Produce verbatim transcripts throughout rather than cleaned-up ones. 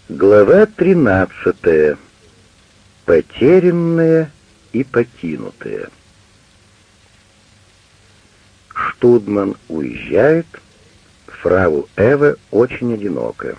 Глава тринадцатая. Потерянные и покинутые. Штудман уезжает, фрау Эва очень одинока.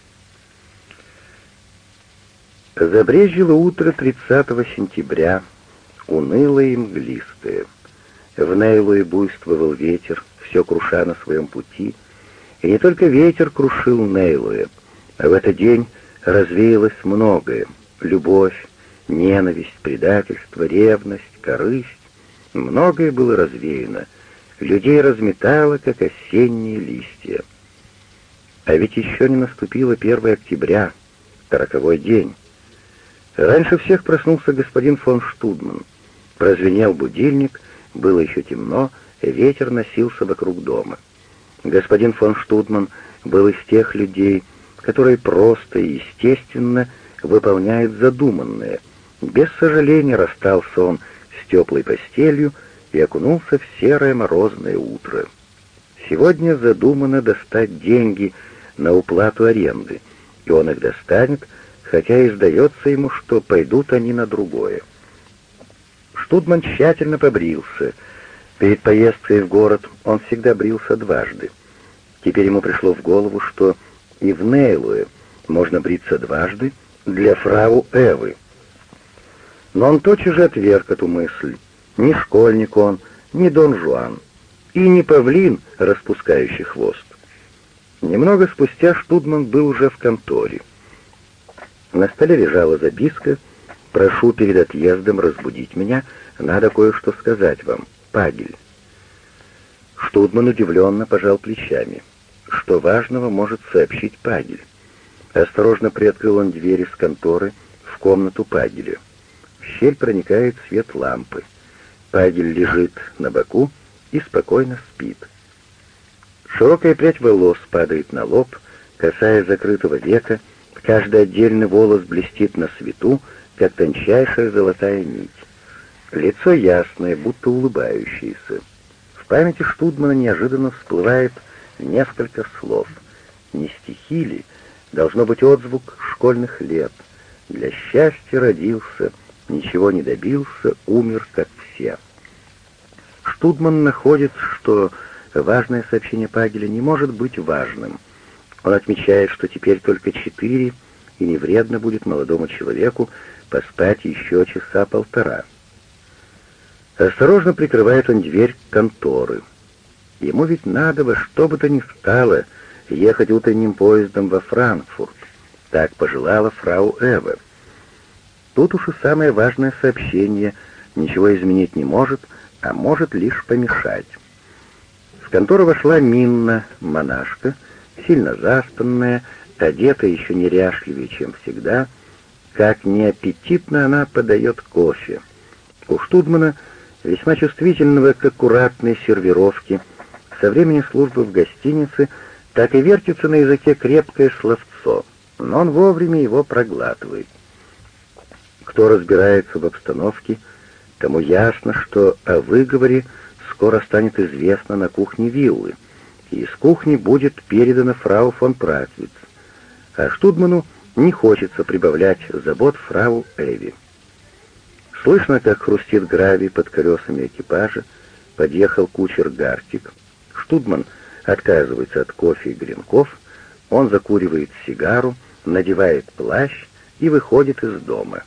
Забрежило утро тридцатого сентября, унылое и мглистое. В Нейлуе буйствовал ветер, все круша на своем пути, и не только ветер крушил Нейлуе, а в этот день развеялось многое: любовь, ненависть, предательство, ревность, корысть. Многое было развеяно, людей разметало, как осенние листья. А ведь еще не наступило первое октября, роковой день. Раньше всех проснулся господин фон Штудман. Прозвенел будильник, было еще темно, ветер носился вокруг дома. Господин фон Штудман был из тех людей, которые просто и естественно выполняют задуманное. Без сожаления расстался он с теплой постелью и окунулся в серое морозное утро. Сегодня задумано достать деньги на уплату аренды, и он их достанет, хотя и сдается ему, что пойдут они на другое. Штудман тщательно побрился. Перед поездкой в город он всегда брился дважды. Теперь ему пришло в голову, что и в Нейлуе можно бриться дважды для фрау Эвы. Но он тотчас же отверг эту мысль. Ни школьник он, ни Дон Жуан, и не павлин, распускающий хвост. Немного спустя Штудман был уже в конторе. На столе лежала записка: «Прошу перед отъездом разбудить меня, надо кое-что сказать вам. Пагель». Штудман удивленно пожал плечами. Что важного может сообщить Пагель? Осторожно приоткрыл он дверь из конторы в комнату Пагеля. В щель проникает свет лампы. Пагель лежит на боку и спокойно спит. Широкая прядь волос падает на лоб, касаясь закрытого века. Каждый отдельный волос блестит на свету, как тончайшая золотая нить. Лицо ясное, будто улыбающееся. В памяти Штудмана неожиданно всплывает несколько слов. Не стихи ли? Должно быть отзвук школьных лет. Для счастья родился, ничего не добился, умер, как все. Штудман находит, что важное сообщение Пагеля не может быть важным. Он отмечает, что теперь только четыре, и не вредно будет молодому человеку поспать еще часа полтора. Осторожно прикрывает он дверь конторы. Ему ведь надо во что бы то ни стало ехать утренним поездом во Франкфурт. Так пожелала фрау Эва. Тут уж и самое важное сообщение ничего изменить не может, а может лишь помешать. В контору вошла Минна, монашка, сильно заспанная, одета еще неряшливее, чем всегда. Как неаппетитно она подает кофе. У Штудмана, весьма чувствительного к аккуратной сервировке, со времени службы в гостинице так и вертится на языке крепкое словцо, но он вовремя его проглатывает. Кто разбирается в обстановке, тому ясно, что о выговоре скоро станет известно на кухне виллы, и из кухни будет передана фрау фон Пратвиц, а Штудману не хочется прибавлять забот фрау Эви. Слышно, как хрустит гравий под колесами экипажа. Подъехал кучер Гартик. Штудман отказывается от кофе и гренков, он закуривает сигару, надевает плащ и выходит из дома.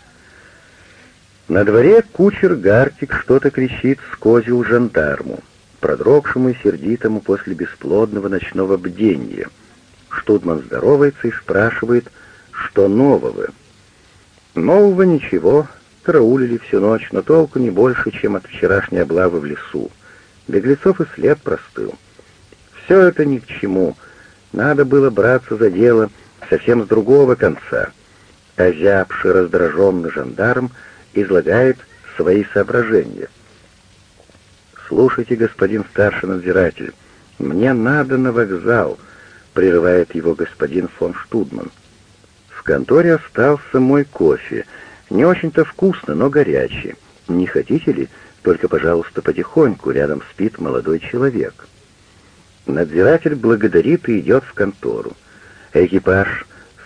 На дворе кучер Гартик что-то кричит с козел жандарму, продрогшему и сердитому после бесплодного ночного бдения. Штудман здоровается и спрашивает, что нового. Нового ничего, караулили всю ночь, но толку не больше, чем от вчерашней облавы в лесу. Беглецов и след простыл. Все это ни к чему. Надо было браться за дело совсем с другого конца. Озябший, раздраженный жандарм излагает свои соображения. «Слушайте, господин старший надзиратель, мне надо на вокзал», — прерывает его господин фон Штудман. «В конторе остался мой кофе. Не очень-то вкусно, но горячий. Не хотите ли? Только, пожалуйста, потихоньку, рядом спит молодой человек». Надзиратель благодарит и идет в контору. Экипаж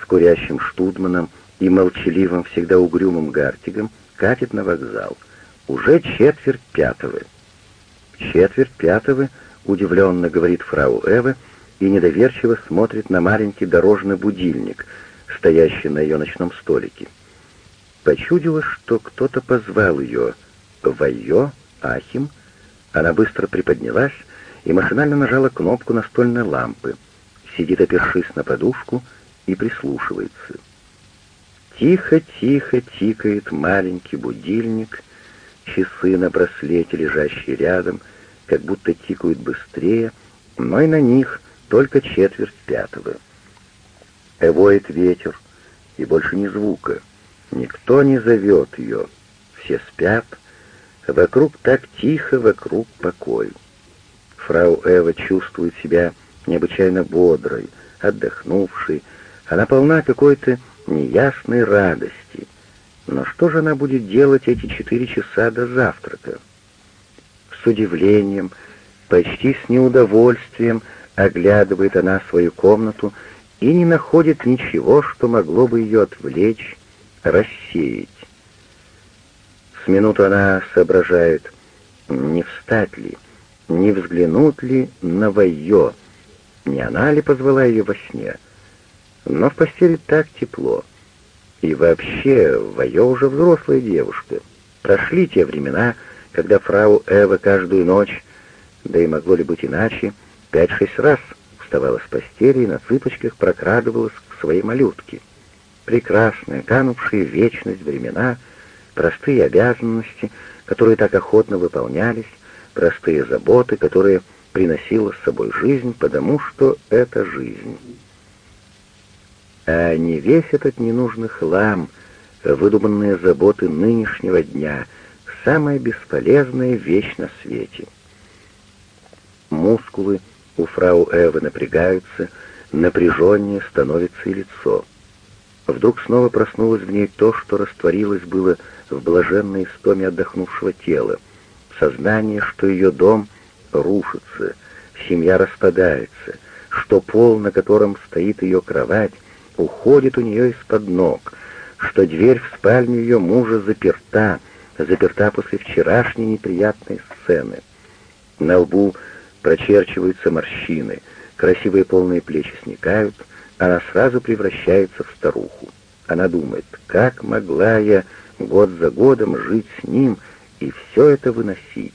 курящим штудманом и молчаливым, всегда угрюмым Гартигом, катит на вокзал. Уже четверть пятого. «Четверть пятого», — удивленно говорит фрау Эва и недоверчиво смотрит на маленький дорожный будильник, стоящий на ее ночном столике. Почудилось, что кто-то позвал ее. «Вайо? Ахим?» Она быстро приподнялась и машинально нажала кнопку настольной лампы. Сидит, опершись на подушку, и прислушивается. Тихо-тихо тикает маленький будильник, часы на браслете, лежащие рядом, как будто тикают быстрее, но и на них только четверть пятого. Воет ветер, и больше ни звука. Никто не зовет ее. Все спят. Вокруг так тихо, вокруг покой. Фрау Эва чувствует себя необычайно бодрой, отдохнувшей. Она полна какой-то неясной радости. Но что же она будет делать эти четыре часа до завтрака? С удивлением, почти с неудовольствием оглядывает она свою комнату и не находит ничего, что могло бы ее отвлечь, рассеять. С минуту она соображает, не встать ли, не взглянуть ли на Вайо, не она ли позвала ее во сне. Но в постели так тепло. И вообще, Вайо уже взрослая девушка. Прошли те времена, когда фрау Эва каждую ночь, да и могло ли быть иначе, пять-шесть раз вставала с постели и на цыпочках прокрадывалась к своей малютке. Прекрасные, канувшие в вечность времена, простые обязанности, которые так охотно выполнялись, простые заботы, которые приносила с собой жизнь, потому что это жизнь. А не весь этот ненужный хлам, выдуманные заботы нынешнего дня, самая бесполезная вещь на свете. Мускулы у фрау Эвы напрягаются, напряженнее становится и лицо. Вдруг снова проснулось в ней то, что растворилось было в блаженной истоме отдохнувшего тела, сознание, что ее дом рушится, семья распадается, что пол, на котором стоит ее кровать, уходит у нее из-под ног, что дверь в спальню ее мужа заперта, заперта после вчерашней неприятной сцены. На лбу прочерчиваются морщины, красивые полные плечи сникают, она сразу превращается в старуху. Она думает, как могла я год за годом жить с ним и все это выносить.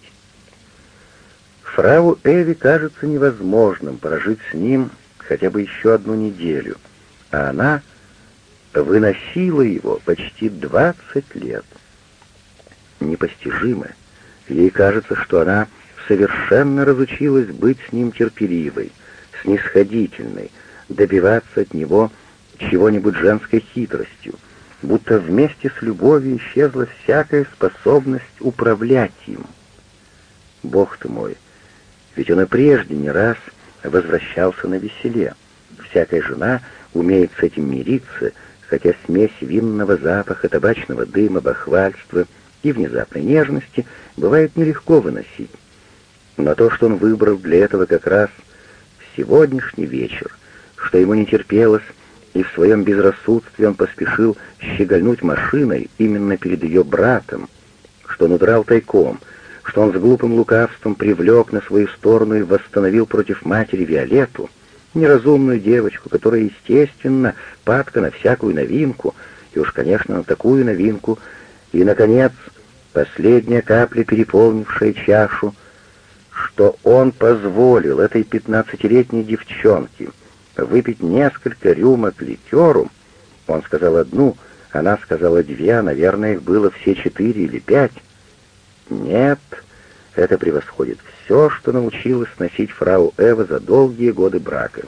Фрау Эви кажется невозможным прожить с ним хотя бы еще одну неделю, а она выносила его почти двадцать лет. Непостижимо. Ей кажется, что она совершенно разучилась быть с ним терпеливой, снисходительной, добиваться от него чего-нибудь женской хитростью, будто вместе с любовью исчезла всякая способность управлять им. Бог ты мой, ведь он и прежде не раз возвращался на веселе. Всякая жена умеет с этим мириться, хотя смесь винного запаха, табачного дыма, бахвальства и внезапной нежности бывает нелегко выносить. Но то, что он выбрал для этого как раз сегодняшний вечер, что ему не терпелось, и в своем безрассудстве он поспешил щегольнуть машиной именно перед ее братом, что он удрал тайком, что он с глупым лукавством привлек на свою сторону и восстановил против матери Виолетту, неразумную девочку, которая, естественно, падка на всякую новинку, и уж, конечно, на такую новинку, и, наконец, последняя капля, переполнившая чашу, что он позволил этой пятнадцатилетней девчонке выпить несколько рюмок ликеру. Он сказал одну, она сказала две, а, наверное, их было все четыре или пять. Нет, это превосходит все, что научилась носить фрау Эва за долгие годы брака.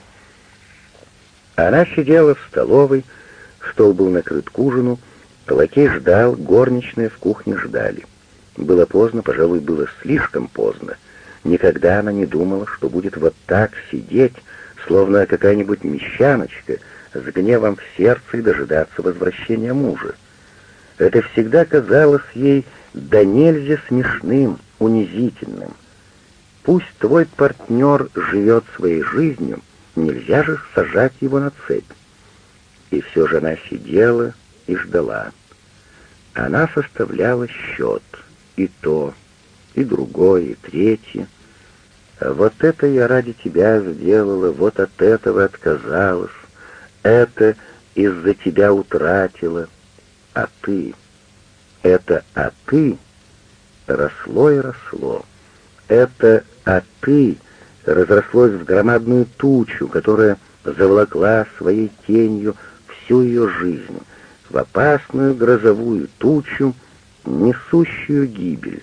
Она сидела в столовой, стол был накрыт к ужину, лакей ждал, горничные в кухне ждали. Было поздно, пожалуй, было слишком поздно. Никогда она не думала, что будет вот так сидеть, словно какая-нибудь мещаночка, с гневом в сердце и дожидаться возвращения мужа. Это всегда казалось ей да нельзя смешным, унизительным. Пусть твой партнер живет своей жизнью, нельзя же сажать его на цепь. И все же она сидела и ждала. Она составляла счет. И то, и другое, и третье. Вот это я ради тебя сделала, вот от этого отказалась. Это из-за тебя утратила. А ты... Это «а ты» росло и росло. Это «а ты» разрослось в громадную тучу, которая заволокла своей тенью всю ее жизнь, в опасную грозовую тучу, несущую гибель.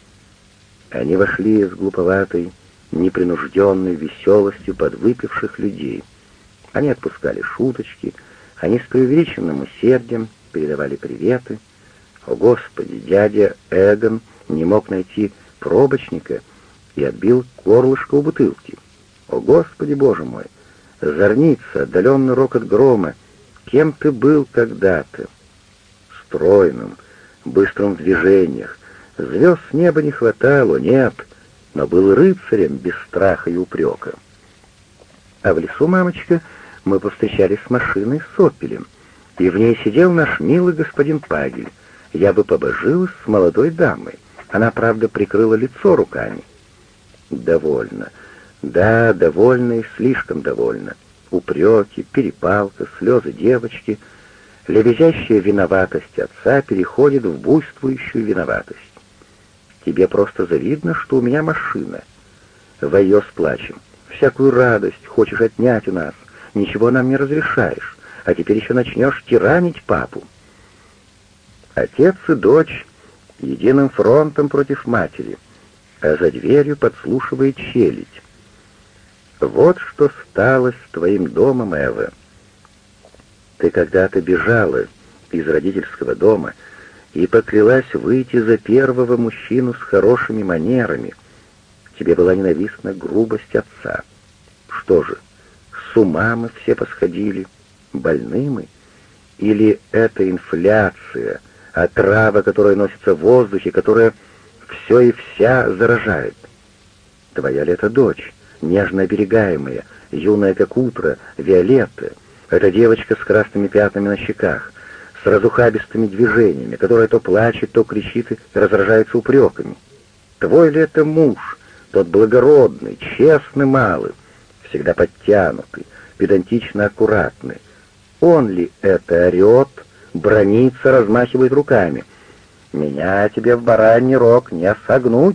Они вошли с глуповатой, непринужденной веселостью подвыпивших людей. Они отпускали шуточки, они с преувеличенным усердием передавали приветы. О, Господи, дядя Эгон не мог найти пробочника и отбил горлышко у бутылки. О, Господи, Боже мой! Зорница, отдаленный рокот грома. Кем ты был когда-то? Стройным, быстрым в движениях. Звезд с неба не хватало, нет, но был рыцарем без страха и упрека. А в лесу, мамочка, мы повстречались с машиной с опелем, и в ней сидел наш милый господин Пагель. Я бы побожилась с молодой дамой. Она, правда, прикрыла лицо руками. Довольно. Да, довольно и слишком довольно. Упреки, перепалка, слезы девочки. Лебезящая виноватость отца переходит в буйствующую виноватость. Тебе просто завидно, что у меня машина. Войё с плачем. Всякую радость хочешь отнять у нас. Ничего нам не разрешаешь. А теперь еще начнешь тиранить папу. Отец и дочь единым фронтом против матери, а за дверью подслушивает челядь. Вот что стало с твоим домом, Эва. Ты когда-то бежала из родительского дома и поклялась выйти за первого мужчину с хорошими манерами. Тебе была ненавистна грубость отца. Что же, с ума мы все посходили, больны мы? Или это инфляция, отрава, которая носится в воздухе, которая все и вся заражает? Твоя ли это дочь, нежно оберегаемая, юная как утро, Виолетта, эта девочка с красными пятнами на щеках, с разухабистыми движениями, которая то плачет, то кричит и разражается упреками? Твой ли это муж, тот благородный, честный малый, всегда подтянутый, педантично аккуратный? Он ли это орет, бранится, размахивает руками? Меня тебе в бараний рог не согнуть.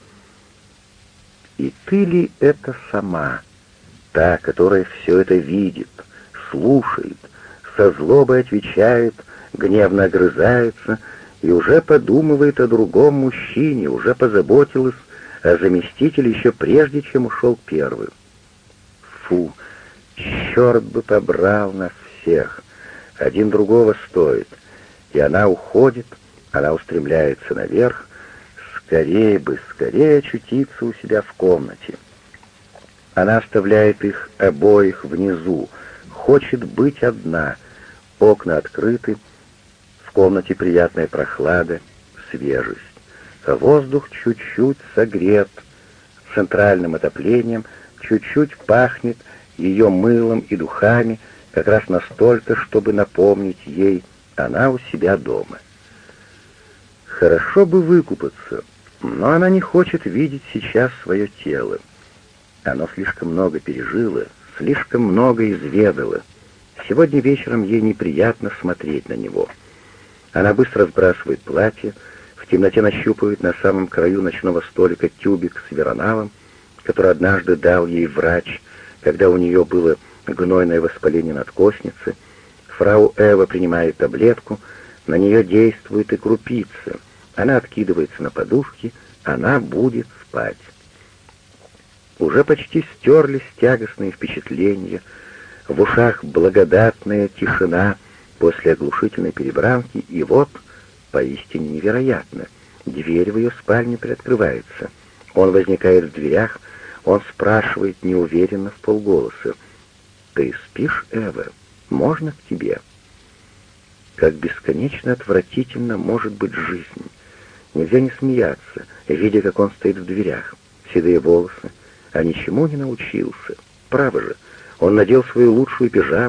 И ты ли это сама, та, которая все это видит, слушает, со злобой отвечает, гневно огрызается и уже подумывает о другом мужчине, уже позаботилась о заместителе еще прежде, чем ушел первый? Фу, черт бы побрал нас всех, один другого стоит. И она уходит, она устремляется наверх, скорее бы, скорее очутиться у себя в комнате. Она оставляет их обоих внизу, хочет быть одна. Окна открыты, в комнате приятная прохлада, свежесть. Воздух чуть-чуть согрет, центральным отоплением чуть-чуть пахнет ее мылом и духами, как раз настолько, чтобы напомнить ей, она у себя дома. Хорошо бы выкупаться, но она не хочет видеть сейчас свое тело. Оно слишком много пережило, слишком много изведало. Сегодня вечером ей неприятно смотреть на него. Она быстро сбрасывает платье, в темноте нащупывает на самом краю ночного столика тюбик с вероналом, который однажды дал ей врач, когда у нее было гнойное воспаление надкостницы. Фрау Эва принимает таблетку, на нее действует и крупица. Она откидывается на подушки, она будет спать. Уже почти стерлись тягостные впечатления, в ушах благодатная тишина после оглушительной перебранки, и вот, поистине невероятно, дверь в ее спальне приоткрывается. Он возникает в дверях, он спрашивает неуверенно вполголоса: «Ты спишь, Эва? Можно к тебе?» Как бесконечно отвратительно может быть жизнь. Нельзя не смеяться, видя, как он стоит в дверях. Седые волосы, а ничему не научился. Право же, он надел свою лучшую пижаму,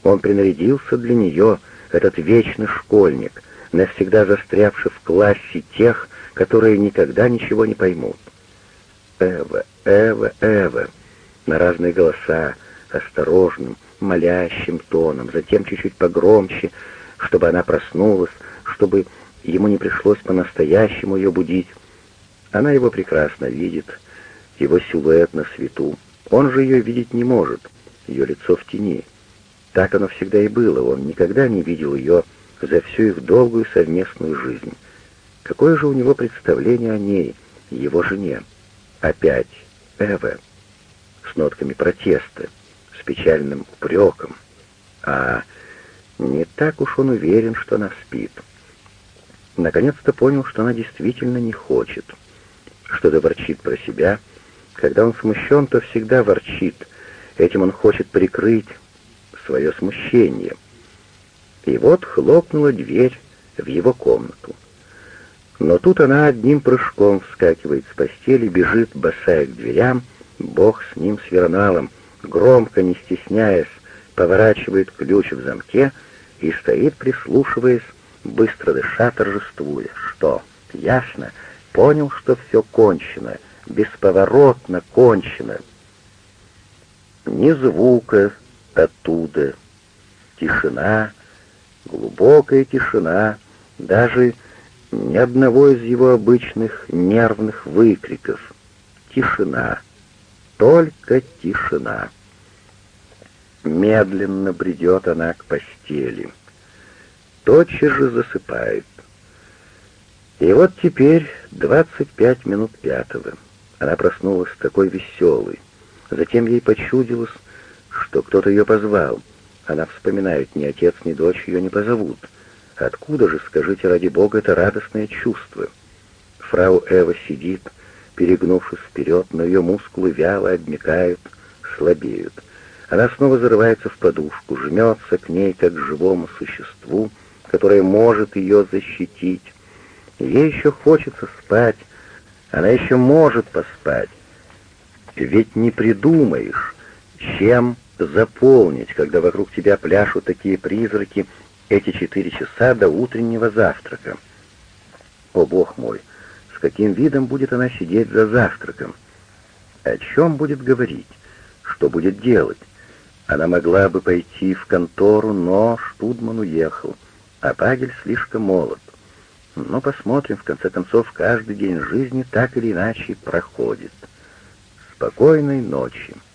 Он принарядился для нее, этот вечный школьник, навсегда застрявший в классе тех, которые никогда ничего не поймут. Эва, Эва, Эва, на разные голоса, осторожным, молящим тоном, затем чуть-чуть погромче, чтобы она проснулась, чтобы ему не пришлось по-настоящему ее будить. Она его прекрасно видит, его силуэт на свету. Он же ее видеть не может, ее лицо в тени. Так оно всегда и было, он никогда не видел ее за всю их долгую совместную жизнь. Какое же у него представление о ней, его жене? Опять Эва, с нотками протеста, с печальным упреком. А не так уж он уверен, что она спит. Наконец-то понял, что она действительно не хочет. Что-то ворчит про себя. Когда он смущен, то всегда ворчит. Этим он хочет прикрыть свое смущение. И вот хлопнула дверь в его комнату. Но тут она одним прыжком вскакивает с постели, бежит, босая к дверям, бог с ним, с Верналом, громко, не стесняясь, поворачивает ключ в замке и стоит, прислушиваясь, быстро дыша, торжествуя. Что? Ясно? Понял, что все кончено, бесповоротно кончено. Ни звука оттуда. Тишина, глубокая тишина, даже ни одного из его обычных нервных выкриков. Тишина, только тишина. Медленно бредет она к постели. Тотчас же засыпает. И вот теперь двадцать пять минут пятого. Она проснулась такой веселой. Затем ей почудилось, что кто-то ее позвал. Она вспоминает, ни отец, ни дочь ее не позовут. Откуда же, скажите ради Бога, это радостное чувство? Фрау Эва сидит, перегнувшись вперед, но ее мускулы вяло обмякают, слабеют. Она снова зарывается в подушку, жмется к ней, как к живому существу, которое может ее защитить. Ей еще хочется спать, она еще может поспать. Ведь не придумаешь, чем заполнить, когда вокруг тебя пляшут такие призраки, эти четыре часа до утреннего завтрака. О, Бог мой, с каким видом будет она сидеть за завтраком? О чем будет говорить? Что будет делать? Она могла бы пойти в контору, но Штудман уехал, а Пагель слишком молод. Но посмотрим, в конце концов, каждый день жизни так или иначе проходит. Спокойной ночи.